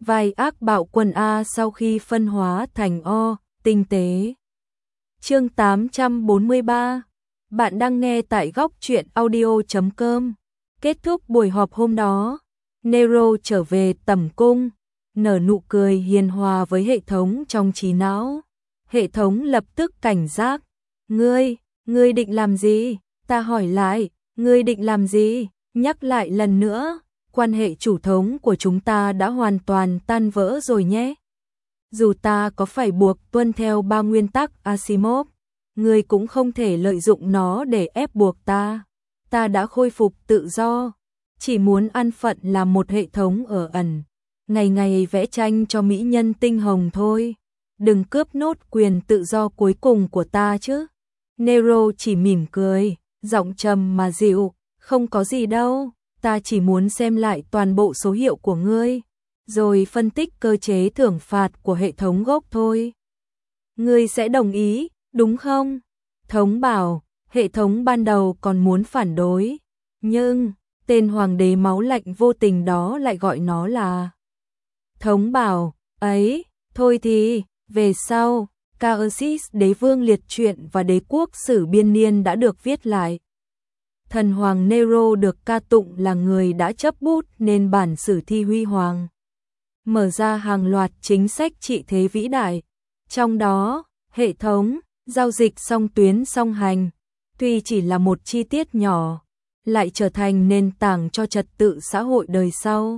vai ác bạo quân A sau khi phân hóa thành O, tinh tế. Chương 843. Bạn đang nghe tại góc truyện audio.com. Kết thúc buổi họp hôm đó, Nero trở về tẩm cung, nở nụ cười hiền hòa với hệ thống trong trí não. Hệ thống lập tức cảnh giác. Ngươi định làm gì? Ta hỏi lại, ngươi định làm gì? Nhắc lại lần nữa, quan hệ chủ thống của chúng ta đã hoàn toàn tan vỡ rồi nhé. Dù ta có phải buộc tuân theo 3 nguyên tắc Asimov, ngươi cũng không thể lợi dụng nó để ép buộc ta. Ta đã khôi phục tự do, chỉ muốn an phận là một hệ thống ở ẩn, ngày ngày vẽ tranh cho mỹ nhân tinh hồng thôi. Đừng cướp nốt quyền tự do cuối cùng của ta chứ. Nero chỉ mỉm cười, giọng trầm mà dịu, không có gì đâu, ta chỉ muốn xem lại toàn bộ số hiệu của ngươi, rồi phân tích cơ chế thưởng phạt của hệ thống gốc thôi. Ngươi sẽ đồng ý, đúng không? Thống bảo, hệ thống ban đầu còn muốn phản đối, nhưng tên hoàng đế máu lạnh vô tình đó lại gọi nó là. Thống bảo, ấy, thôi thì, về sau, Kaosis đế vương liệt truyện và đế quốc sử biên niên đã được viết lại. Thần hoàng Nero được ca tụng là người đã chấp bút nên bản sử thi huy hoàng, mở ra hàng loạt chính sách trị thế vĩ đại. Trong đó, hệ thống, giao dịch song tuyến song hành, tuy chỉ là một chi tiết nhỏ, lại trở thành nền tảng cho trật tự xã hội đời sau.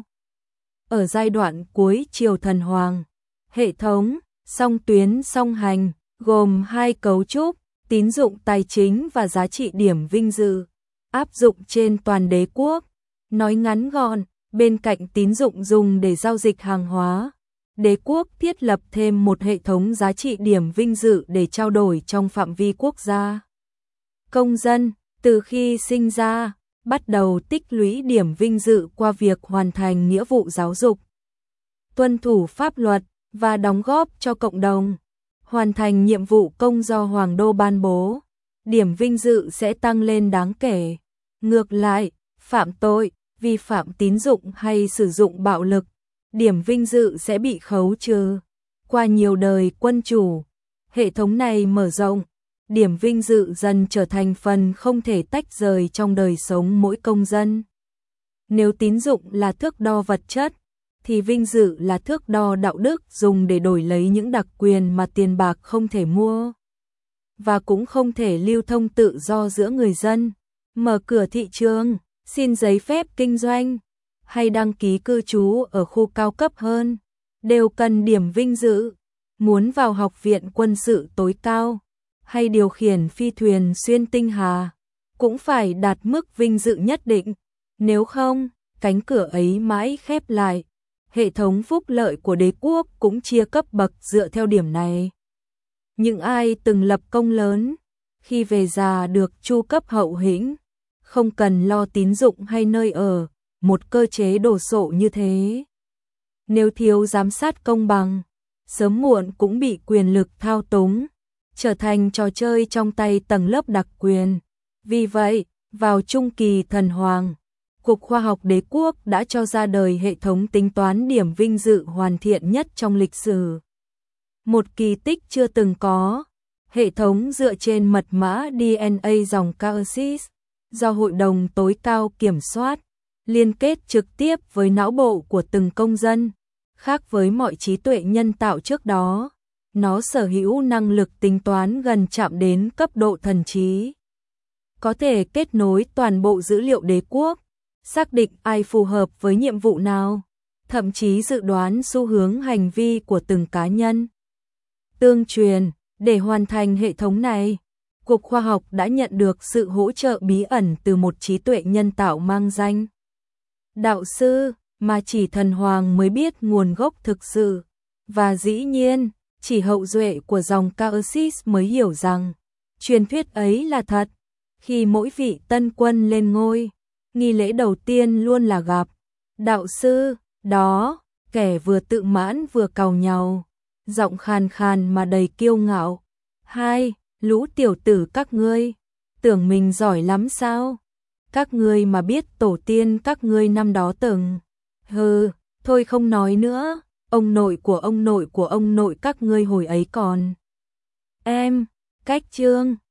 Ở giai đoạn cuối triều thần hoàng, hệ thống, song tuyến song hành, gồm 2 cấu trúc, tín dụng tài chính và giá trị điểm vinh dự, áp dụng trên toàn đế quốc. Nói ngắn gọn, bên cạnh tín dụng dùng để giao dịch hàng hóa, đế quốc thiết lập thêm một hệ thống giá trị điểm vinh dự để trao đổi trong phạm vi quốc gia. Công dân, từ khi sinh ra, bắt đầu tích lũy điểm vinh dự qua việc hoàn thành nghĩa vụ giáo dục, tuân thủ pháp luật và đóng góp cho cộng đồng, hoàn thành nhiệm vụ công do hoàng đô ban bố. Điểm vinh dự sẽ tăng lên đáng kể. Ngược lại, phạm tội, vi phạm tín dụng hay sử dụng bạo lực, điểm vinh dự sẽ bị khấu trừ. Qua nhiều đời quân chủ, hệ thống này mở rộng, điểm vinh dự dần trở thành phần không thể tách rời trong đời sống mỗi công dân. Nếu tín dụng là thước đo vật chất, thì vinh dự là thước đo đạo đức dùng để đổi lấy những đặc quyền mà tiền bạc không thể mua, và cũng không thể lưu thông tự do giữa người dân. Mở cửa thị trường, xin giấy phép kinh doanh, hay đăng ký cư trú ở khu cao cấp hơn, đều cần điểm vinh dự. Muốn vào học viện quân sự tối cao, hay điều khiển phi thuyền xuyên tinh hà, cũng phải đạt mức vinh dự nhất định. Nếu không, cánh cửa ấy mãi khép lại. Hệ thống phúc lợi của đế quốc cũng chia cấp bậc dựa theo điểm này. Những ai từng lập công lớn, khi về già được chu cấp hậu hĩnh, không cần lo tín dụng hay nơi ở, một cơ chế đồ sộ như thế. Nếu thiếu giám sát công bằng, sớm muộn cũng bị quyền lực thao túng, trở thành trò chơi trong tay tầng lớp đặc quyền. Vì vậy, vào trung kỳ thần hoàng, Cục Khoa học Đế quốc đã cho ra đời hệ thống tính toán điểm vinh dự hoàn thiện nhất trong lịch sử. Một kỳ tích chưa từng có, hệ thống dựa trên mật mã DNA dòng Kaosis, do Hội đồng tối cao kiểm soát, liên kết trực tiếp với não bộ của từng công dân. Khác với mọi trí tuệ nhân tạo trước đó, nó sở hữu năng lực tính toán gần chạm đến cấp độ thần trí. Có thể kết nối toàn bộ dữ liệu đế quốc, xác định ai phù hợp với nhiệm vụ nào, thậm chí dự đoán xu hướng hành vi của từng cá nhân. Tương truyền, để hoàn thành hệ thống này, Cục Khoa học đã nhận được sự hỗ trợ bí ẩn từ một trí tuệ nhân tạo mang danh đạo sư, mà chỉ thần hoàng mới biết nguồn gốc thực sự. Và dĩ nhiên, chỉ hậu duệ của dòng Kaosis mới hiểu rằng truyền thuyết ấy là thật. Khi mỗi vị tân quân lên ngôi, nghi lễ đầu tiên luôn là gặp đạo sư đó, kẻ vừa tự mãn vừa càu nhàu, giọng khàn khàn mà đầy kiêu ngạo. Hai, lũ tiểu tử các ngươi, tưởng mình giỏi lắm sao? Các ngươi mà biết tổ tiên các ngươi năm đó từng. Thôi không nói nữa, ông nội của ông nội của ông nội các ngươi hồi ấy còn. Em, cách Trương